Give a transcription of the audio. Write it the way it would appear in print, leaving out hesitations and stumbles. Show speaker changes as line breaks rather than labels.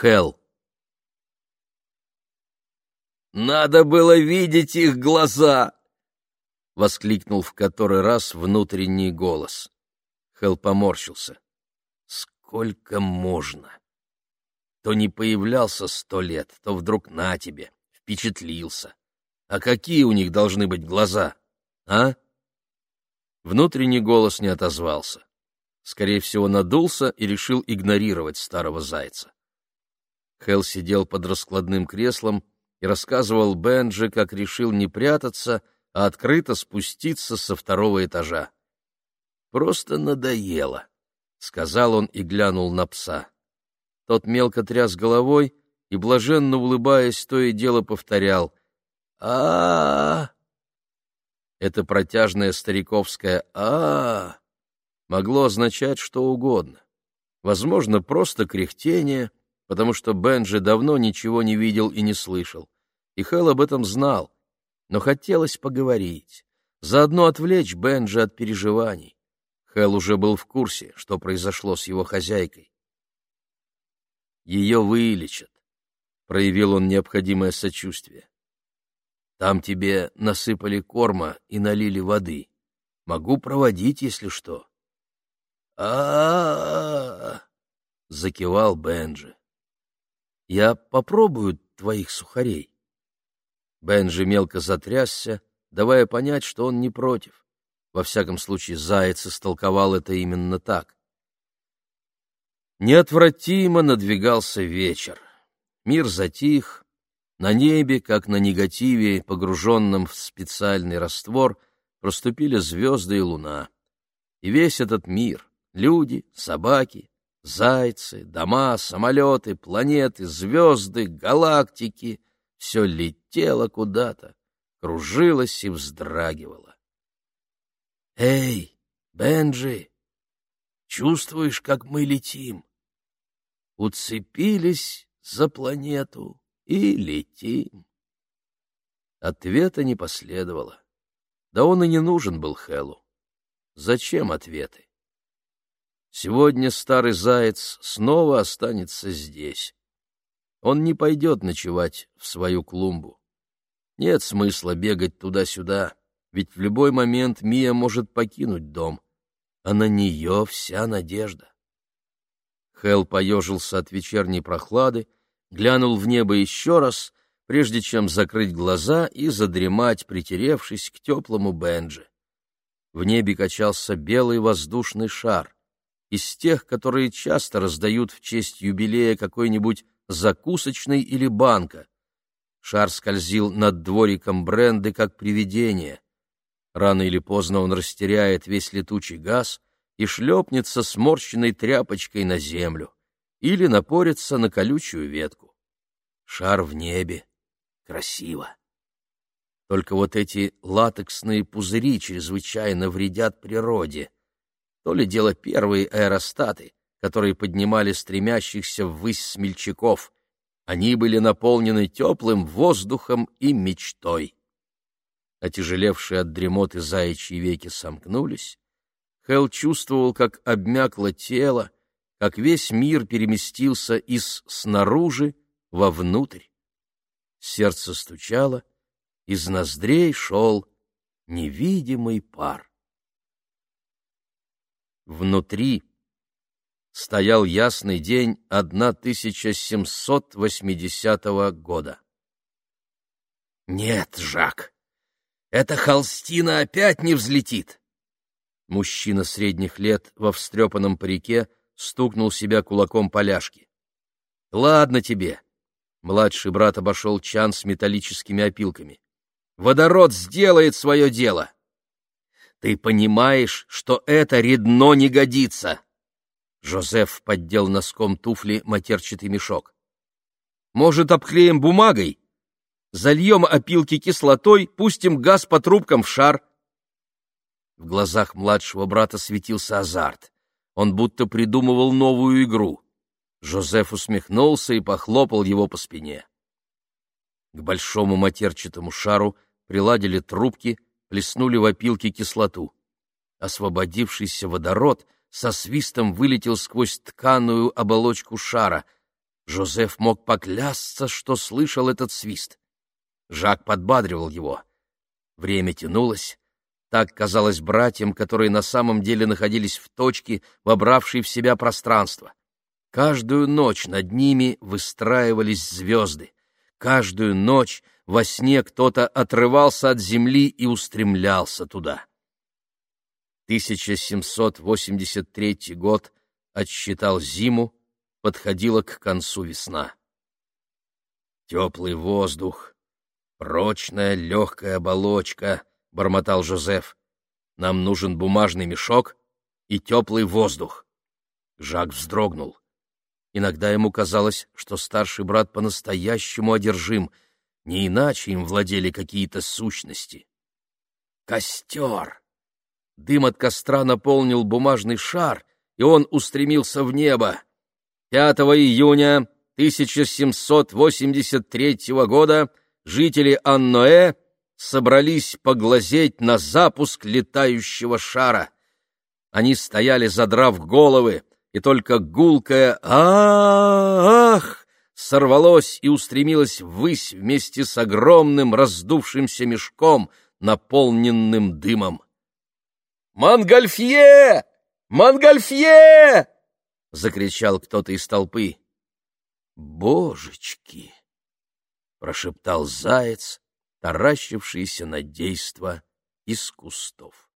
Хэл. «Надо было видеть их глаза!» — воскликнул в который раз внутренний голос. Хэл поморщился. «Сколько можно? То не появлялся 100 лет, то вдруг на тебе, впечатлился. А какие у них должны быть глаза, а?» Внутренний голос не отозвался. Скорее всего, надулся и решил игнорировать старого зайца. Хэл сидел под раскладным креслом и рассказывал Бенджи, как решил не прятаться, а открыто спуститься со 2-го этажа. «Просто надоело», — сказал он и глянул на пса. Тот мелко тряс головой и, блаженно улыбаясь, то и дело повторял «А-а-а». Это протяжное стариковское «А-а-а» могло означать что угодно. Возможно, просто кряхтение, потому что Бенджи давно ничего не видел и не слышал. И Хэл об этом знал, но хотелось поговорить, заодно отвлечь Бенджи от переживаний. Хэл уже был в курсе, что произошло с его хозяйкой. «Ее вылечат», — проявил он необходимое сочувствие. «Там тебе насыпали корма и налили воды. Могу проводить, если что». «А-а-а!» — закивал Бенджи. «Я попробую твоих сухарей». Бенджи мелко затрясся, давая понять, что он не против. Во всяком случае, заяц истолковал это именно так. Неотвратимо надвигался вечер. Мир затих. На небе, как на негативе, погруженном в специальный раствор, проступили звезды и луна. И весь этот мир — люди, собаки, зайцы, дома, самолеты, планеты, звезды, галактики — все летело куда-то, кружилось и вздрагивало. «Эй, Бенджи, чувствуешь, как мы летим? Уцепились за планету и летим». Ответа не последовало. Да он и не нужен был Хэлу. Зачем ответы? Сегодня старый заяц снова останется здесь. Он не пойдет ночевать в свою клумбу. Нет смысла бегать туда-сюда, ведь в любой момент Мия может покинуть дом, а на нее вся надежда. Хэл поежился от вечерней прохлады, глянул в небо еще раз, прежде чем закрыть глаза и задремать, притеревшись к теплому Бенджи. В небе качался белый воздушный шар, из тех, которые часто раздают в честь юбилея какой-нибудь закусочной или банка. Шар скользил над двориком Бренды, как привидение. Рано или поздно он растеряет весь летучий газ и шлепнется сморщенной тряпочкой на землю или напорится на колючую ветку. Шар в небе. Красиво. Только вот эти латексные пузыри чрезвычайно вредят природе. То ли дело первые аэростаты, которые поднимали стремящихся ввысь смельчаков. Они были наполнены теплым воздухом и мечтой. Отяжелевшие от дремоты заячьи веки сомкнулись. Хэл чувствовал, как обмякло тело, как весь мир переместился из снаружи вовнутрь. Сердце стучало, из ноздрей шел невидимый пар. Внутри стоял ясный день 1780 года. «Нет, Жак, эта холстина опять не взлетит!» Мужчина средних лет во встрепанном парике стукнул себя кулаком по ляжке. «Ладно тебе!» Младший брат обошел чан с металлическими опилками. «Водород сделает свое дело!» «Ты понимаешь, что это редно не годится!» Жозеф поддел носком туфли матерчатый мешок. «Может, обклеим бумагой? Зальем опилки кислотой, пустим газ по трубкам в шар». В глазах младшего брата светился азарт. Он будто придумывал новую игру. Жозеф усмехнулся и похлопал его по спине. К большому матерчатому шару приладили трубки, плеснули в опилки кислоту. Освободившийся водород со свистом вылетел сквозь тканую оболочку шара. Жозеф мог поклясться, что слышал этот свист. Жак подбадривал его. Время тянулось. Так казалось братьям, которые на самом деле находились в точке, вобравшей в себя пространство. Каждую ночь над ними выстраивались звезды. Каждую ночь во сне кто-то отрывался от земли и устремлялся туда. 1783 год отсчитал зиму, подходила к концу весна. «Теплый воздух, прочная легкая оболочка», — бормотал Жозеф. «Нам нужен бумажный мешок и теплый воздух». Жак вздрогнул. Иногда ему казалось, что старший брат по-настоящему одержим, не иначе им владели какие-то сущности. Костер! Дым от костра наполнил бумажный шар, и он устремился в небо. 5 июня 1783 года жители Анноэ собрались поглазеть на запуск летающего шара. Они стояли, задрав головы, и только гулкое «Ах!» сорвалось и устремилось ввысь вместе с огромным раздувшимся мешком, наполненным дымом. «Монгольфье! Монгольфье!» — закричал кто-то из толпы. «Божечки!» — прошептал заяц, таращившийся на действо из кустов.